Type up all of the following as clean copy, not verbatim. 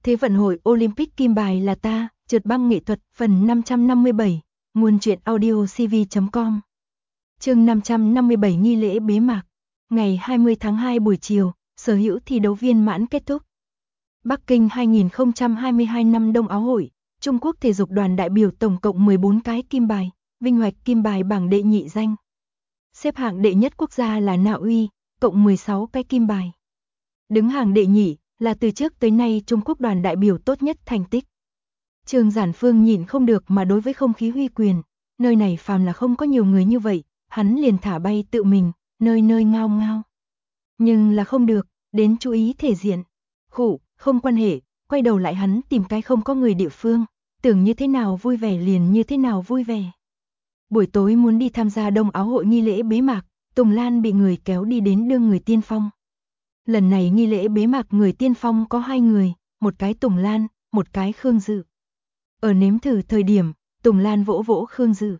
Thế vận hội Olympic kim bài là ta, trượt băng nghệ thuật, phần 557, nguồn truyện audio cv.com. Chương 557 nghi lễ bế mạc. Ngày 20 tháng 2 buổi chiều, sở hữu thi đấu viên mãn kết thúc. Bắc Kinh 2022 năm Đông Áo hội, Trung Quốc thể dục đoàn đại biểu tổng cộng 14 cái kim bài, vinh hoạch kim bài bảng đệ nhị danh. Xếp hạng đệ nhất quốc gia là Na Uy, cộng 16 cái kim bài. Đứng hàng đệ nhị là từ trước tới nay Trung Quốc đoàn đại biểu tốt nhất thành tích. Trương Giản Phương nhịn không được mà đối với không khí huy quyền, nơi này phàm là không có nhiều người như vậy, hắn liền thả bay tự mình, nơi nơi ngao ngao. Nhưng là không được, đến chú ý thể diện. Khụ, không quan hệ, quay đầu lại hắn tìm cái không có người địa phương, tưởng như thế nào vui vẻ liền như thế nào vui vẻ. Buổi tối muốn đi tham gia Đông Áo hội nghi lễ bế mạc, Tùng Lan bị người kéo đi đến đương người tiên phong. Lần này nghi lễ bế mạc người tiên phong có 2 người, một cái Tùng Lan, một cái Khương Dự. Ở nếm thử thời điểm, Tùng Lan vỗ vỗ Khương Dự.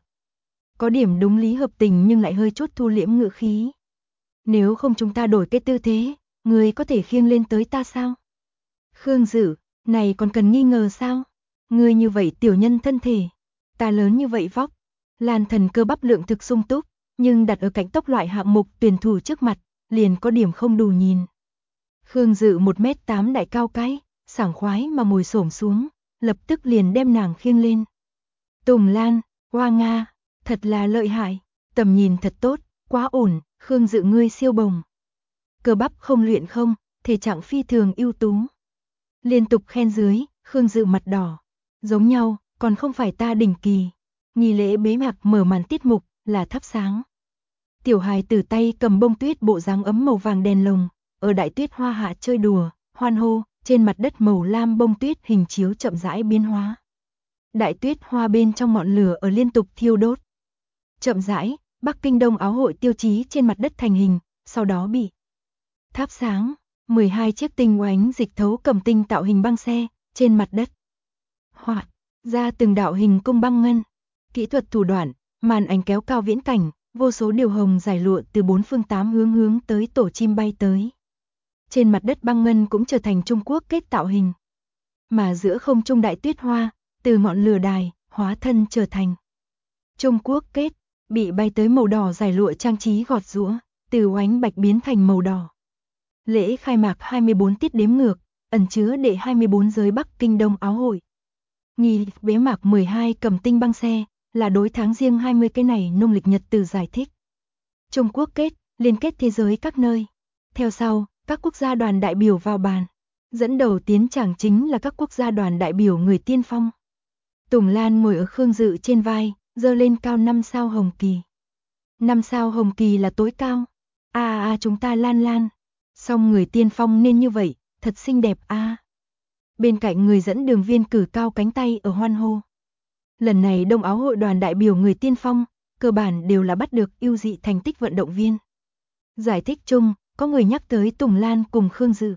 Có điểm đúng lý hợp tình nhưng lại hơi chút thu liễm ngữ khí. Nếu không chúng ta đổi cái tư thế, người có thể khiêng lên tới ta sao? Khương Dự, này còn cần nghi ngờ sao? Người như vậy tiểu nhân thân thể, ta lớn như vậy vóc. Lan Thần cơ bắp lượng thực sung túc, nhưng đặt ở cạnh tốc loại hạng mục tuyển thủ trước mặt, liền có điểm không đủ nhìn. Khương Dự 1m8 đại cao cái, sảng khoái mà ngồi xổm xuống, lập tức liền đem nàng khiêng lên. Tùng Lan, hoa nga, thật là lợi hại, tầm nhìn thật tốt, quá ổn, Khương Dự ngươi siêu bồng. Cơ bắp không luyện không, thể trạng phi thường ưu tú. Liên tục khen dưới, Khương Dự mặt đỏ. Giống nhau, còn không phải ta đỉnh kỳ. Nghi lễ bế mạc mở màn tiết mục là thắp sáng. Tiểu hài từ tay cầm bông tuyết bộ dáng ấm màu vàng đèn lồng, ở đại tuyết hoa hạ chơi đùa, hoan hô, trên mặt đất màu lam bông tuyết hình chiếu chậm rãi biến hóa. Đại tuyết hoa bên trong ngọn lửa ở liên tục thiêu đốt. Chậm rãi, Bắc Kinh Đông Áo hội tiêu chí trên mặt đất thành hình, sau đó bị thắp sáng, 12 chiếc tinh oánh dịch thấu cầm tinh tạo hình băng xe, trên mặt đất. Hoạt ra từng đạo hình cung băng ngân. Kỹ thuật thủ đoạn, màn ảnh kéo cao viễn cảnh, vô số điều hồng giải lụa từ 4 phương 8 hướng tới tổ chim bay tới. Trên mặt đất băng ngân cũng trở thành Trung Quốc kết tạo hình. Mà giữa không trung đại tuyết hoa, từ ngọn lửa đài, hóa thân trở thành Trung Quốc kết, bị bay tới màu đỏ giải lụa trang trí gọt giũa, từ oánh bạch biến thành màu đỏ. Lễ khai mạc 24 tiết đếm ngược, ẩn chứa đệ 24 giới Bắc Kinh Đông Áo hội. Nghi bế mạc 12 cầm tinh băng xe, là đối tháng riêng 20 cái này nông lịch nhật từ giải thích. Trung Quốc kết, liên kết thế giới các nơi. Theo sau, các quốc gia đoàn đại biểu vào bàn. Dẫn đầu tiến tràng chính là các quốc gia đoàn đại biểu người tiên phong. Tùng Lan ngồi ở Khương Dự trên vai, giơ lên cao 5 sao hồng kỳ. 5 sao hồng kỳ là tối cao. Chúng ta Lan Lan. Song người tiên phong nên như vậy, thật xinh đẹp a. Bên cạnh người dẫn đường viên cử cao cánh tay ở hoan hô. Lần này Đông Áo hội đoàn đại biểu người tiên phong, cơ bản đều là bắt được ưu dị thành tích vận động viên. Giải thích chung, có người nhắc tới Tùng Lan cùng Khương Dự.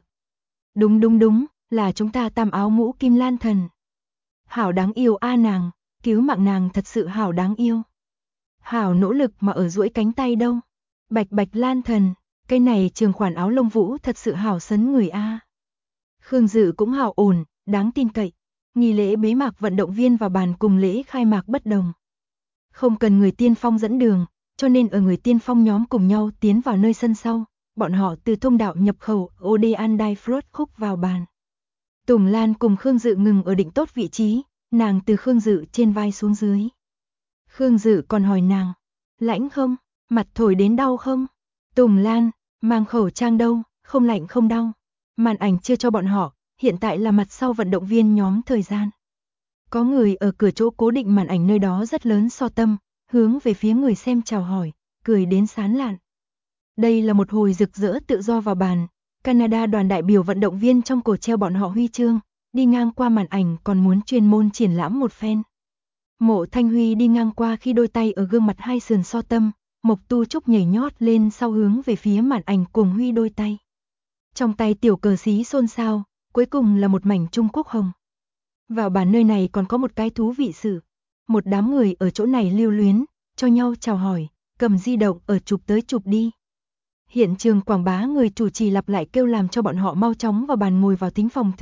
Đúng, là chúng ta tam áo mũ kim lan thần. Hảo đáng yêu a nàng, cứu mạng nàng thật sự hảo đáng yêu. Hảo nỗ lực mà ở duỗi cánh tay đâu. Bạch lan thần, cái này trường khoản áo lông vũ thật sự hảo sấn người a. Khương Dự cũng hảo ổn, đáng tin cậy. Nghi lễ bế mạc vận động viên vào bàn cùng lễ khai mạc bất đồng. Không cần người tiên phong dẫn đường, cho nên ở người tiên phong nhóm cùng nhau tiến vào nơi sân sau, bọn họ từ thông đạo nhập khẩu Odean Die Fruit khúc vào bàn. Tùng Lan cùng Khương Dự ngừng ở định tốt vị trí, nàng từ Khương Dự trên vai xuống dưới. Khương Dự còn hỏi nàng, lạnh không, mặt thổi đến đau không? Tùng Lan, mang khẩu trang đâu, không lạnh không đau. Màn ảnh chưa cho bọn họ, hiện tại là mặt sau vận động viên nhóm thời gian. Có người ở cửa chỗ cố định màn ảnh nơi đó rất lớn so tâm, hướng về phía người xem chào hỏi, cười đến sán lạn. Đây là một hồi rực rỡ tự do vào bàn, Canada đoàn đại biểu vận động viên trong cổ treo bọn họ huy chương, đi ngang qua màn ảnh còn muốn chuyên môn triển lãm một phen. Mộ Thanh Huy đi ngang qua khi đôi tay ở gương mặt hai sườn so tâm, Mộc Tu Trúc nhảy nhót lên sau hướng về phía màn ảnh cùng huy đôi tay. Trong tay tiểu cờ xí xôn xao, cuối cùng là một mảnh Trung Quốc hồng. Vào bàn nơi này còn có một cái thú vị sự. Một đám người ở chỗ này lưu luyến, cho nhau chào hỏi, cầm di động ở chụp tới chụp đi. Hiện trường quảng bá người chủ trì lặp lại kêu làm cho bọn họ mau chóng vào bàn ngồi vào thính phòng thượng,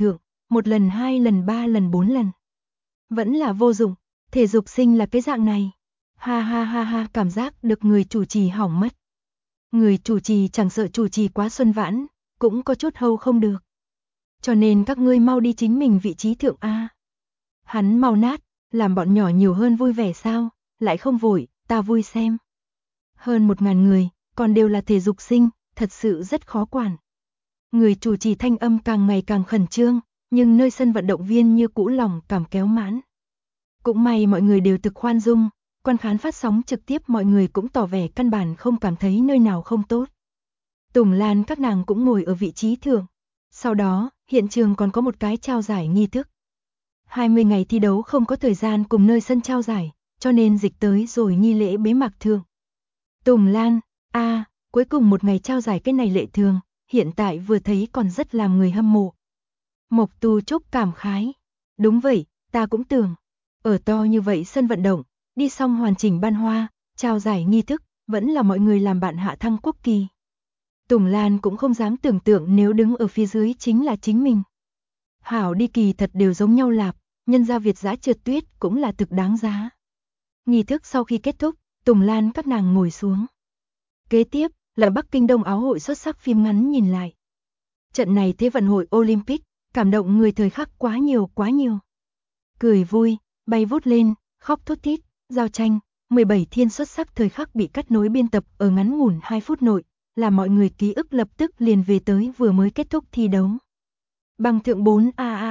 1 lần 2 lần 3 lần 4 lần. Vẫn là vô dụng, thể dục sinh là cái dạng này. Ha ha ha ha, cảm giác được người chủ trì hỏng mất. Người chủ trì chẳng sợ chủ trì quá xuân vãn, cũng có chút hâu không được. Cho nên các ngươi mau đi chính mình vị trí thượng A. Hắn mau nát, làm bọn nhỏ nhiều hơn vui vẻ sao, lại không vội, ta vui xem. Hơn 1000 người, còn đều là thể dục sinh, thật sự rất khó quản. Người chủ trì thanh âm càng ngày càng khẩn trương, nhưng nơi sân vận động viên như cũ lòng cảm kéo mãn. Cũng may mọi người đều thực khoan dung, quan khán phát sóng trực tiếp mọi người cũng tỏ vẻ căn bản không cảm thấy nơi nào không tốt. Tùng Lan các nàng cũng ngồi ở vị trí thượng. Sau đó, hiện trường còn có một cái trao giải nghi thức. 20 ngày thi đấu không có thời gian cùng nơi sân trao giải, cho nên dịch tới rồi nghi lễ bế mạc thượng. Tùng Lan, cuối cùng một ngày trao giải cái này lệ thường, hiện tại vừa thấy còn rất làm người hâm mộ. Mộc Tu Trúc cảm khái. Đúng vậy, ta cũng tưởng. Ở to như vậy sân vận động, đi xong hoàn chỉnh ban hoa, trao giải nghi thức, vẫn là mọi người làm bạn hạ thăng quốc kỳ. Tùng Lan cũng không dám tưởng tượng nếu đứng ở phía dưới chính là chính mình. Hảo đi kỳ thật đều giống nhau lạp, nhân gia Việt giã trượt tuyết cũng là thực đáng giá. Nghi thức sau khi kết thúc, Tùng Lan các nàng ngồi xuống. Kế tiếp là Bắc Kinh Đông Áo hội xuất sắc phim ngắn nhìn lại. Trận này Thế vận hội Olympic, cảm động người thời khắc quá nhiều. Cười vui, bay vút lên, khóc thút thít, giao tranh, 17 thiên xuất sắc thời khắc bị cắt nối biên tập ở ngắn ngủn 2 phút nội, làm mọi người ký ức lập tức liền về tới vừa mới kết thúc thi đấu. Bằng thượng 4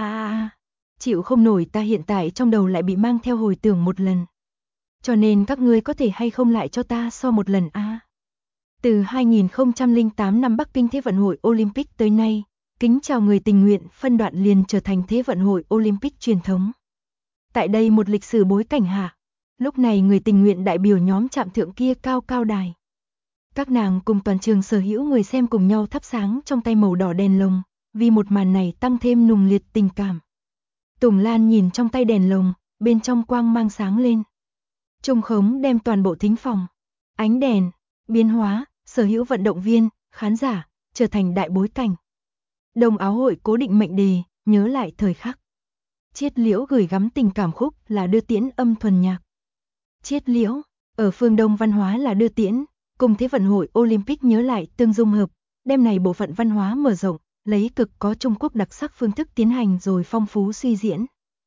chịu không nổi, ta hiện tại trong đầu lại bị mang theo hồi tưởng một lần. Cho nên các ngươi có thể hay không lại cho ta so một lần a? Từ 2008 năm Bắc Kinh Thế vận hội Olympic tới nay, kính chào người tình nguyện phân đoạn liền trở thành Thế vận hội Olympic truyền thống. Tại đây một lịch sử bối cảnh hạ, lúc này người tình nguyện đại biểu nhóm chạm thượng kia cao cao đài. Các nàng cùng toàn trường sở hữu người xem cùng nhau thắp sáng trong tay màu đỏ đèn lồng, vì một màn này tăng thêm nùng liệt tình cảm. Tùng Lan nhìn trong tay đèn lồng, bên trong quang mang sáng lên. Trung khống đem toàn bộ thính phòng, ánh đèn, biến hóa, sở hữu vận động viên, khán giả, trở thành đại bối cảnh. Đông Áo hội cố định mệnh đề, nhớ lại thời khắc. Chiết Liễu gửi gắm tình cảm khúc là đưa tiễn âm thuần nhạc. Chiết Liễu, ở phương Đông văn hóa là đưa tiễn, cùng Thế vận hội Olympic nhớ lại tương dung hợp, đem này bộ phận văn hóa mở rộng, lấy cực có Trung Quốc đặc sắc phương thức tiến hành rồi phong phú suy diễn.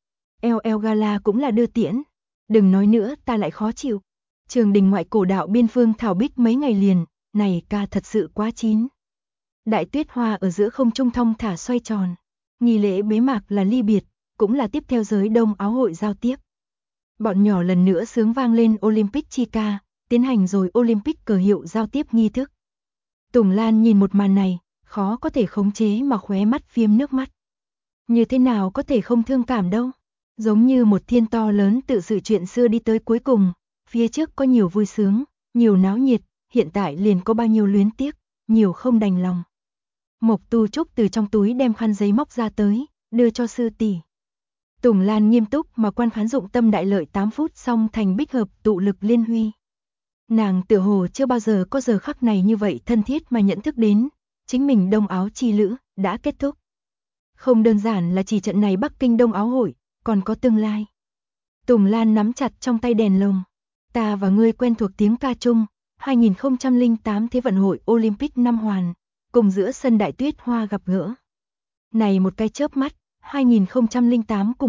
LL Gala cũng là đưa tiễn. Đừng nói nữa, ta lại khó chịu. Trường đình ngoại cổ đạo biên phương thảo bích mấy ngày liền, này ca thật sự quá chín. Đại tuyết hoa ở giữa không trung thong thả xoay tròn. Nghi lễ bế mạc là ly biệt, cũng là tiếp theo giới Đông Áo hội giao tiếp. Bọn nhỏ lần nữa sướng vang lên Olympic chi ca, tiến hành rồi Olympic cờ hiệu giao tiếp nghi thức. Tùng Lan nhìn một màn này, khó có thể khống chế mà khóe mắt phiếm nước mắt. Như thế nào có thể không thương cảm đâu. Giống như một thiên to lớn tự sự chuyện xưa đi tới cuối cùng, phía trước có nhiều vui sướng, nhiều náo nhiệt, hiện tại liền có bao nhiêu luyến tiếc, nhiều không đành lòng. Mộc Tu Trúc từ trong túi đem khăn giấy móc ra tới, đưa cho sư tỷ. Tùng Lan nghiêm túc mà quan khán dụng tâm đại lợi 8 phút xong thành bích hợp tụ lực liên huy. Nàng tựa hồ chưa bao giờ có giờ khắc này như vậy thân thiết mà nhận thức đến, chính mình Đông Áo chi lữ đã kết thúc. Không đơn giản là chỉ trận này Bắc Kinh Đông Áo hội, còn có tương lai. Tùng Lan nắm chặt trong tay đèn lồng. Ta và ngươi quen thuộc tiếng ca chung, 2008 Thế vận hội Olympic năm hoàn, cùng giữa sân đại tuyết hoa gặp gỡ. Này một cái chớp mắt, 2008 cùng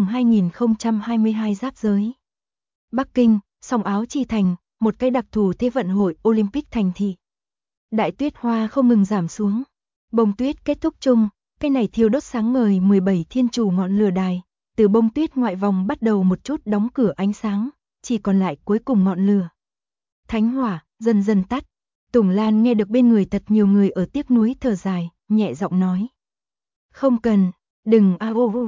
2022 giáp giới. Bắc Kinh, song áo chi thành, một cái đặc thù Thế vận hội Olympic thành thị. Đại tuyết hoa không ngừng giảm xuống. Bông tuyết kết thúc chung, cái này thiêu đốt sáng ngời 17 thiên chủ ngọn lửa đài. Từ bông tuyết ngoại vòng bắt đầu một chút đóng cửa ánh sáng, chỉ còn lại cuối cùng ngọn lửa. Thánh hỏa, dần dần tắt. Tùng Lan nghe được bên người thật nhiều người ở tiếc nuối thở dài, nhẹ giọng nói. Không cần, đừng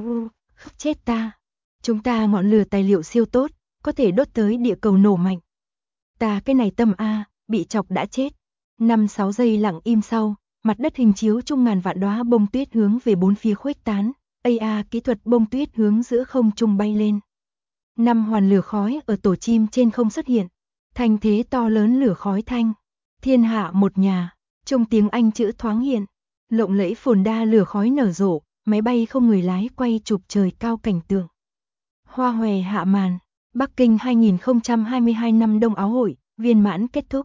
chết ta. Chúng ta ngọn lửa tài liệu siêu tốt, có thể đốt tới địa cầu nổ mạnh. Ta cái này tâm bị chọc đã chết. 5-6 giây lặng im sau, mặt đất hình chiếu chung ngàn vạn đóa bông tuyết hướng về bốn phía khuếch tán. Kỹ thuật bông tuyết hướng giữa không trung bay lên. 5 hoàn lửa khói ở tổ chim trên không xuất hiện. Thanh thế to lớn lửa khói thanh. Thiên hạ một nhà, trong tiếng Anh chữ thoáng hiện. Lộng lẫy phồn đa lửa khói nở rộ, máy bay không người lái quay chụp trời cao cảnh tượng. Hoa hòe hạ màn, Bắc Kinh 2022 năm Đông Áo hội, viên mãn kết thúc.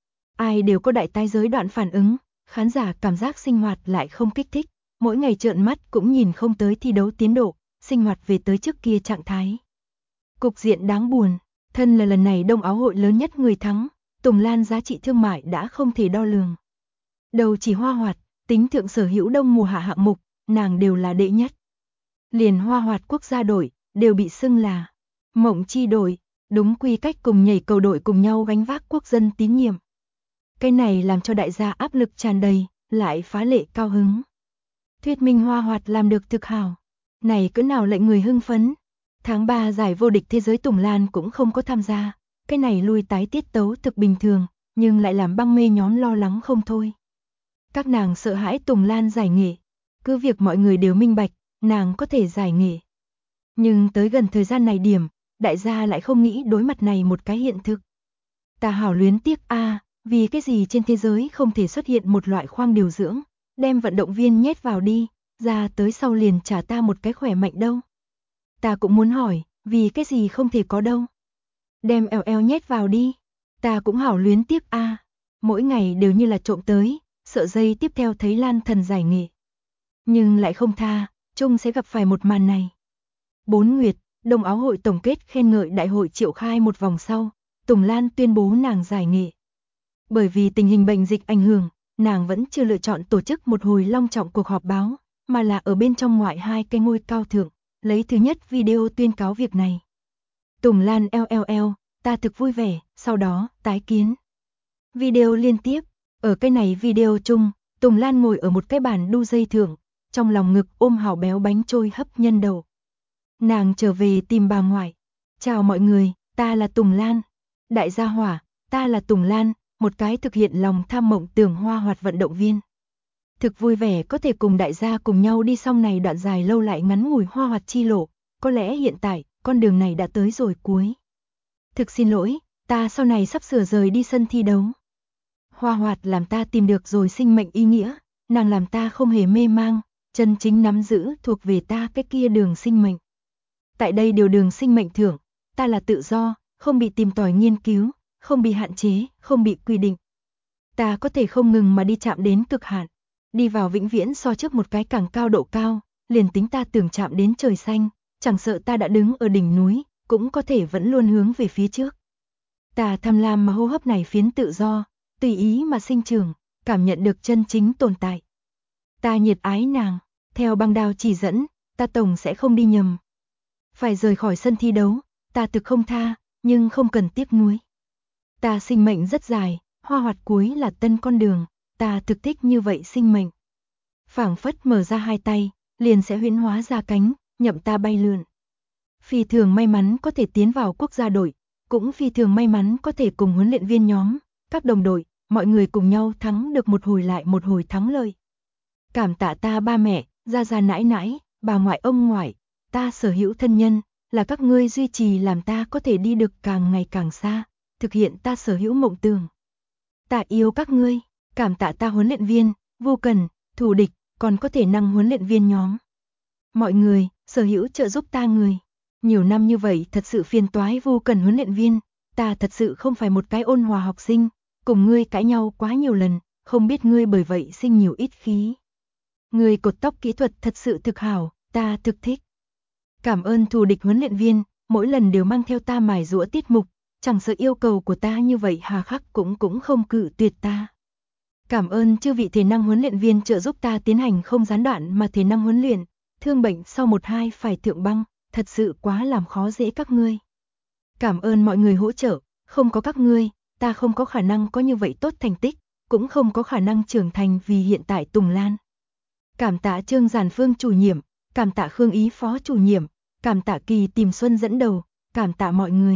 Ai đều có đại tái giới đoạn phản ứng, khán giả cảm giác sinh hoạt lại không kích thích, mỗi ngày trợn mắt cũng nhìn không tới thi đấu tiến độ, sinh hoạt về tới trước kia trạng thái. Cục diện đáng buồn, thân là lần này Đông Áo hội lớn nhất người thắng, Tùng Lan giá trị thương mại đã không thể đo lường. Đầu chỉ Hoa Hoạt, tính thượng sở hữu đông mùa hạ hạng mục, nàng đều là đệ nhất. Liền Hoa Hoạt quốc gia đội, đều bị xưng là Mộng Chi đội, đúng quy cách cùng nhảy cầu đội cùng nhau gánh vác quốc dân tín nhiệm. Cái này làm cho đại gia áp lực tràn đầy, lại phá lệ cao hứng. Thuyết minh Hoa Hoạt làm được thực hảo. Này cỡ nào lệnh người hưng phấn. Tháng 3 giải vô địch thế giới Tùng Lan cũng không có tham gia. Cái này lui tái tiết tấu thực bình thường, nhưng lại làm băng mê nhóm lo lắng không thôi. Các nàng sợ hãi Tùng Lan giải nghệ. Cứ việc mọi người đều minh bạch, nàng có thể giải nghệ. Nhưng tới gần thời gian này điểm, đại gia lại không nghĩ đối mặt này một cái hiện thực. Ta hảo luyến tiếc vì cái gì trên thế giới không thể xuất hiện một loại khoang điều dưỡng, đem vận động viên nhét vào đi, ra tới sau liền trả ta một cái khỏe mạnh đâu. Ta cũng muốn hỏi, vì cái gì không thể có đâu. Đem eo nhét vào đi, ta cũng hảo luyến tiếc mỗi ngày đều như là trộm tới, sợ giây tiếp theo thấy Lan Thần giải nghệ. Nhưng lại không tha, chung sẽ gặp phải một màn này. 4 nguyệt, Đông Áo hội tổng kết khen ngợi đại hội triệu khai một vòng sau, Tùng Lan tuyên bố nàng giải nghệ. Bởi vì tình hình bệnh dịch ảnh hưởng, nàng vẫn chưa lựa chọn tổ chức một hồi long trọng cuộc họp báo, mà là ở bên trong ngoại hai cái ngôi cao thượng, lấy thứ nhất video tuyên cáo việc này. Tùng Lan LLL, ta thực vui vẻ, sau đó, tái kiến. Video liên tiếp, ở cái này video chung, Tùng Lan ngồi ở một cái bàn đu dây thượng, trong lòng ngực ôm hào béo bánh trôi hấp nhân đậu. Nàng trở về tìm bà ngoại. Chào mọi người, ta là Tùng Lan. Đại gia hỏa, ta là Tùng Lan, một cái thực hiện lòng tham mộng tưởng Hoa Hoạt vận động viên. Thực vui vẻ có thể cùng đại gia cùng nhau đi xong này đoạn dài lâu lại ngắn ngủi Hoa Hoạt chi lộ, có lẽ hiện tại, con đường này đã tới rồi cuối. Thực xin lỗi, ta sau này sắp sửa rời đi sân thi đấu. Hoa Hoạt làm ta tìm được rồi sinh mệnh ý nghĩa, nàng làm ta không hề mê mang, chân chính nắm giữ thuộc về ta cái kia đường sinh mệnh. Tại đây điều đường sinh mệnh thưởng, ta là tự do, không bị tìm tòi nghiên cứu, không bị hạn chế, không bị quy định. Ta có thể không ngừng mà đi chạm đến cực hạn, đi vào vĩnh viễn so trước một cái càng cao độ cao, liền tính ta tưởng chạm đến trời xanh, chẳng sợ ta đã đứng ở đỉnh núi, cũng có thể vẫn luôn hướng về phía trước. Ta tham lam mà hô hấp này phiến tự do, tùy ý mà sinh trưởng, cảm nhận được chân chính tồn tại. Ta nhiệt ái nàng, theo băng đao chỉ dẫn, ta tổng sẽ không đi nhầm. Phải rời khỏi sân thi đấu, ta thực không tha, nhưng không cần tiếc nuối. Ta sinh mệnh rất dài, Hoa Hoạt cuối là tân con đường, ta thực thích như vậy sinh mệnh. Phảng phất mở ra hai tay, liền sẽ huyễn hóa ra cánh, nhậm ta bay lượn. Phi thường may mắn có thể tiến vào quốc gia đội, cũng phi thường may mắn có thể cùng huấn luyện viên nhóm, các đồng đội, mọi người cùng nhau thắng được một hồi lại một hồi thắng lợi. Cảm tạ ta ba mẹ, gia gia nãi nãi, bà ngoại ông ngoại, ta sở hữu thân nhân, là các ngươi duy trì làm ta có thể đi được càng ngày càng xa, thực hiện ta sở hữu mộng tưởng. Ta yêu các ngươi, cảm tạ ta huấn luyện viên, vô cần, thù địch, còn có thể năng huấn luyện viên nhóm. Mọi người, sở hữu trợ giúp ta người. Nhiều năm như vậy thật sự phiền toái vô cần huấn luyện viên, ta thật sự không phải một cái ôn hòa học sinh, cùng ngươi cãi nhau quá nhiều lần, không biết ngươi bởi vậy sinh nhiều ít khí. Ngươi cột tóc kỹ thuật thật sự thực hảo, ta thực thích. Cảm ơn thù địch huấn luyện viên, mỗi lần đều mang theo ta mài giũa tiết mục, chẳng sợ yêu cầu của ta như vậy hà khắc cũng không cự tuyệt ta. Cảm ơn chư vị thể năng huấn luyện viên trợ giúp ta tiến hành không gián đoạn mà thể năng huấn luyện, thương bệnh sau 1-2 phải thượng băng, thật sự quá làm khó dễ các ngươi. Cảm ơn mọi người hỗ trợ, không có các ngươi, ta không có khả năng có như vậy tốt thành tích, cũng không có khả năng trưởng thành vì hiện tại Tùng Lan. Cảm tạ Trương Giản Phương chủ nhiệm, cảm tạ Khương Ý phó chủ nhiệm, cảm tạ Kỳ Tìm Xuân dẫn đầu, cảm tạ mọi người.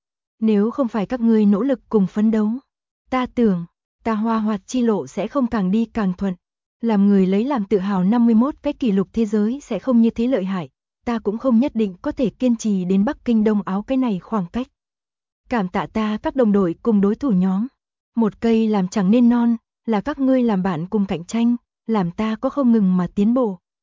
Nếu không phải các ngươi nỗ lực cùng phấn đấu, ta tưởng, ta Hoa Hoạt chi lộ sẽ không càng đi càng thuận. Làm người lấy làm tự hào 51 cái kỷ lục thế giới sẽ không như thế lợi hại, ta cũng không nhất định có thể kiên trì đến Bắc Kinh Đông Áo cái này khoảng cách. Cảm tạ ta các đồng đội cùng đối thủ nhóm. Một cây làm chẳng nên non, là các ngươi làm bạn cùng cạnh tranh, làm ta có không ngừng mà tiến bộ.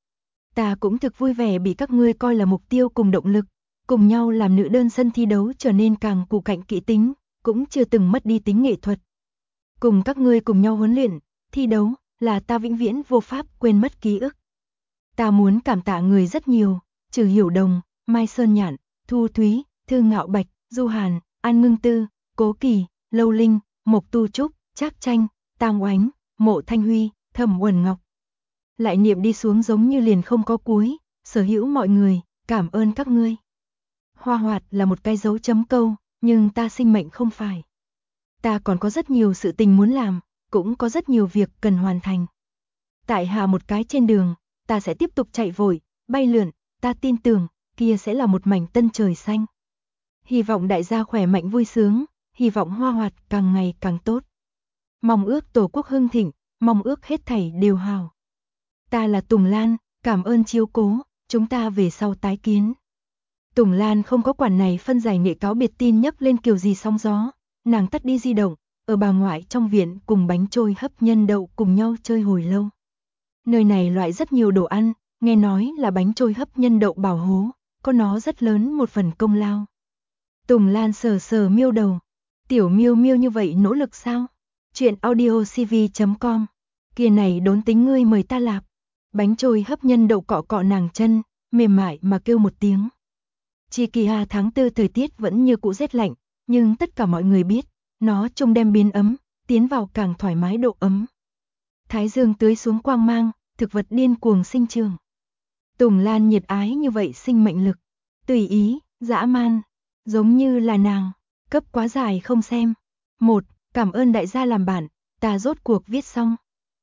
Ta cũng thực vui vẻ bị các ngươi coi là mục tiêu cùng động lực, cùng nhau làm nữ đơn sân thi đấu trở nên càng cù cạnh kỹ tính, cũng chưa từng mất đi tính nghệ thuật. Cùng các ngươi cùng nhau huấn luyện, thi đấu, là ta vĩnh viễn vô pháp quên mất ký ức. Ta muốn cảm tạ người rất nhiều, Trừ Hiểu Đồng, Mai Sơn Nhạn, Thu Thúy, Thư Ngạo Bạch, Du Hàn, An Ngưng Tư, Cố Kỳ, Lâu Linh, Mộc Tu Trúc, Trác Tranh, Tang Oánh, Mộ Thanh Huy, Thẩm Uẩn Ngọc. Lại niệm đi xuống giống như liền không có cuối, sở hữu mọi người, cảm ơn các ngươi. Hoa Hoạt là một cái dấu chấm câu, nhưng ta sinh mệnh không phải. Ta còn có rất nhiều sự tình muốn làm, cũng có rất nhiều việc cần hoàn thành. Tại hạ một cái trên đường, ta sẽ tiếp tục chạy vội, bay lượn, ta tin tưởng, kia sẽ là một mảnh tân trời xanh. Hy vọng đại gia khỏe mạnh vui sướng, hy vọng Hoa Hoạt càng ngày càng tốt. Mong ước Tổ quốc hưng thịnh, mong ước hết thảy đều hào. Ta là Tùng Lan, cảm ơn chiếu cố, chúng ta về sau tái kiến. Tùng Lan không có quản này phân giải nghệ cáo biệt tin nhấc lên kiểu gì sóng gió, nàng tắt đi di động, ở bà ngoại trong viện cùng bánh trôi hấp nhân đậu cùng nhau chơi hồi lâu. Nơi này loại rất nhiều đồ ăn, nghe nói là bánh trôi hấp nhân đậu bảo hố, có nó rất lớn một phần công lao. Tùng Lan sờ sờ Miêu đầu, tiểu Miêu Miêu như vậy nỗ lực sao? Chuyện audiocv.com, kia này đốn tính ngươi mời ta lạp. Bánh trôi hấp nhân đậu cọ cọ nàng chân, mềm mại mà kêu một tiếng. Chi kỳ hà tháng 4 thời tiết vẫn như cũ rét lạnh, nhưng tất cả mọi người biết, nó trông đem biến ấm, tiến vào càng thoải mái độ ấm. Thái dương tưới xuống quang mang, thực vật điên cuồng sinh trưởng. Tùng Lan nhiệt ái như vậy sinh mệnh lực, tùy ý, dã man, giống như là nàng, cấp quá dài không xem. 1. Cảm ơn đại gia làm bạn, ta rốt cuộc viết xong.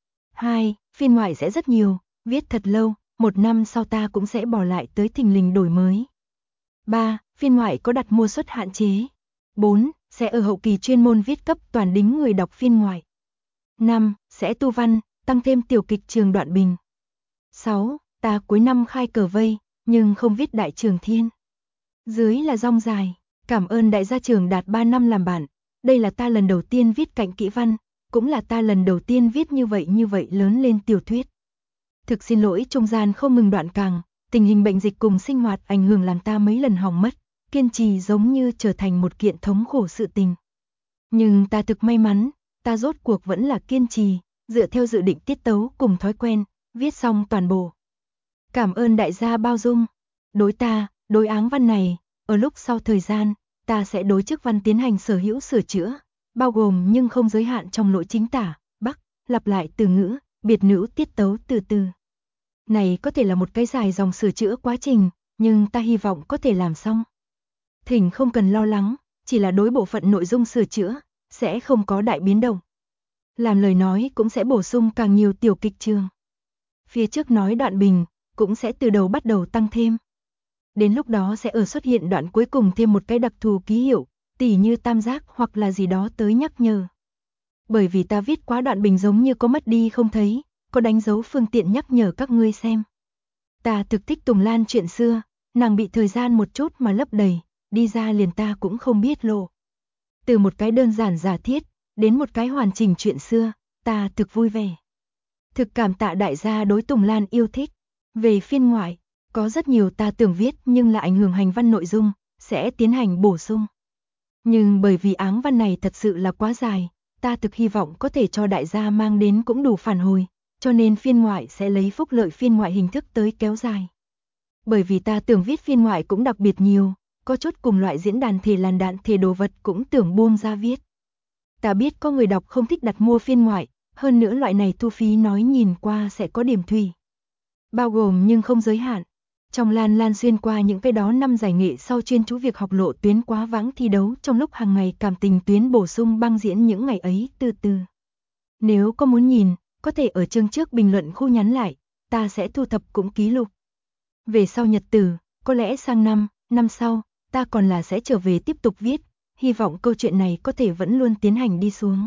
2. Phiên ngoại sẽ rất nhiều, viết thật lâu, 1 năm sau ta cũng sẽ bỏ lại tới thình lình đổi mới. 3. Phiên ngoại có đặt mua suất hạn chế. 4. Sẽ ở hậu kỳ chuyên môn viết cấp toàn đính người đọc phiên ngoại. 5. Sẽ tu văn, tăng thêm tiểu kịch Trường Đoạn Bình. 6. Ta cuối năm khai cờ vây, nhưng không viết Đại Trường Thiên. Dưới là dòng dài, cảm ơn đại gia Trường Đạt 3 năm làm bạn, đây là ta lần đầu tiên viết cạnh kỹ văn, cũng là ta lần đầu tiên viết như vậy lớn lên tiểu thuyết. Thực xin lỗi trung gian không ngừng đoạn càng, tình hình bệnh dịch cùng sinh hoạt ảnh hưởng làm ta mấy lần hỏng mất, kiên trì giống như trở thành một kiện thống khổ sự tình. Nhưng ta thực may mắn, ta rốt cuộc vẫn là kiên trì, dựa theo dự định tiết tấu cùng thói quen, viết xong toàn bộ. Cảm ơn đại gia bao dung. Đối áng văn này, ở lúc sau thời gian, ta sẽ đối chức văn tiến hành sở hữu sửa chữa, bao gồm nhưng không giới hạn trong lỗi chính tả, bắc, lặp lại từ ngữ, biệt ngữ tiết tấu từ từ. Này có thể là một cái dài dòng sửa chữa quá trình, nhưng ta hy vọng có thể làm xong. Thỉnh không cần lo lắng, chỉ là đối bộ phận nội dung sửa chữa, sẽ không có đại biến động. Làm lời nói cũng sẽ bổ sung càng nhiều tiểu kịch trường. Phía trước nói đoạn bình, cũng sẽ từ đầu bắt đầu tăng thêm. Đến lúc đó sẽ ở xuất hiện đoạn cuối cùng thêm một cái đặc thù ký hiệu, tỉ như tam giác hoặc là gì đó tới nhắc nhở. Bởi vì ta viết quá đoạn bình giống như có mất đi không thấy, có đánh dấu phương tiện nhắc nhở các ngươi xem. Ta thực thích Tùng Lan chuyện xưa, nàng bị thời gian một chút mà lấp đầy, đi ra liền ta cũng không biết lộ. Từ một cái đơn giản giả thiết, đến một cái hoàn chỉnh chuyện xưa, ta thực vui vẻ. Thực cảm tạ đại gia đối Tùng Lan yêu thích. Về phiên ngoại, có rất nhiều ta tưởng viết nhưng là ảnh hưởng hành văn nội dung, sẽ tiến hành bổ sung. Nhưng bởi vì áng văn này thật sự là quá dài, ta thực hy vọng có thể cho đại gia mang đến cũng đủ phản hồi, cho nên phiên ngoại sẽ lấy phúc lợi phiên ngoại hình thức tới kéo dài. Bởi vì ta tưởng viết phiên ngoại cũng đặc biệt nhiều, có chút cùng loại diễn đàn thể làn đạn thể đồ vật cũng tưởng buông ra viết. Ta biết có người đọc không thích đặt mua phiên ngoại, hơn nữa loại này thu phí nói nhìn qua sẽ có điểm thủy. Bao gồm nhưng không giới hạn. Trong Lan xuyên qua những cái đó năm giải nghệ sau chuyên chú việc học lộ tuyến quá vãng thi đấu trong lúc hàng ngày cảm tình tuyến bổ sung băng diễn những ngày ấy từ từ. Nếu có muốn nhìn, có thể ở chương trước bình luận khu nhắn lại, ta sẽ thu thập cũng ký lục. Về sau nhật tử, có lẽ sang năm sau, ta còn là sẽ trở về tiếp tục viết, hy vọng câu chuyện này có thể vẫn luôn tiến hành đi xuống.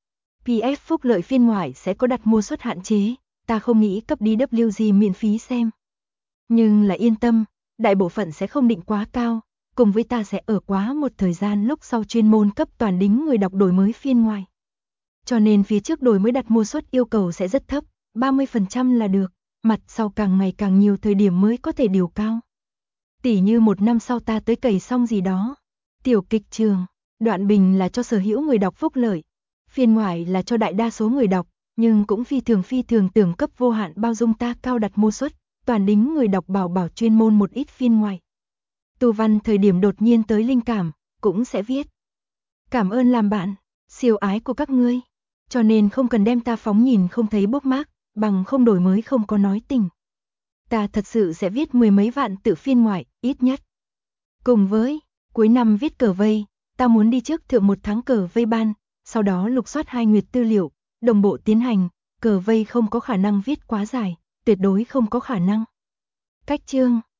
PF phúc lợi phiên ngoại sẽ có đặt mua suất hạn chế, ta không nghĩ cấp DWG miễn phí xem. Nhưng là yên tâm, đại bộ phận sẽ không định quá cao, cùng với ta sẽ ở quá một thời gian lúc sau chuyên môn cấp toàn đính người đọc đổi mới phiên ngoại. Cho nên phía trước đổi mới đặt mua suất yêu cầu sẽ rất thấp, 30% là được. mặt sau càng ngày càng nhiều thời điểm mới có thể điều cao. Tỉ như 1 năm sau ta tới cày xong gì đó. Tiểu kịch trường, đoạn bình là cho sở hữu người đọc phúc lợi, phiên ngoại là cho đại đa số người đọc, nhưng cũng phi thường tưởng cấp vô hạn bao dung ta cao đặt mua suất, toàn đính người đọc bảo chuyên môn một ít phiên ngoại. Tu văn thời điểm đột nhiên tới linh cảm, cũng sẽ viết. Cảm ơn làm bạn, siêu ái của các ngươi, cho nên không cần đem ta phóng nhìn không thấy bookmark, bằng không đổi mới không có nói tình. Ta thật sự sẽ viết 10 mấy vạn tự phiên ngoại, ít nhất. Cùng với, cuối năm viết cờ vây, ta muốn đi trước thượng 1 tháng cờ vây ban, sau đó lục soát 2 nguyệt tư liệu, đồng bộ tiến hành, cờ vây không có khả năng viết quá dài, tuyệt đối không có khả năng. Cách chương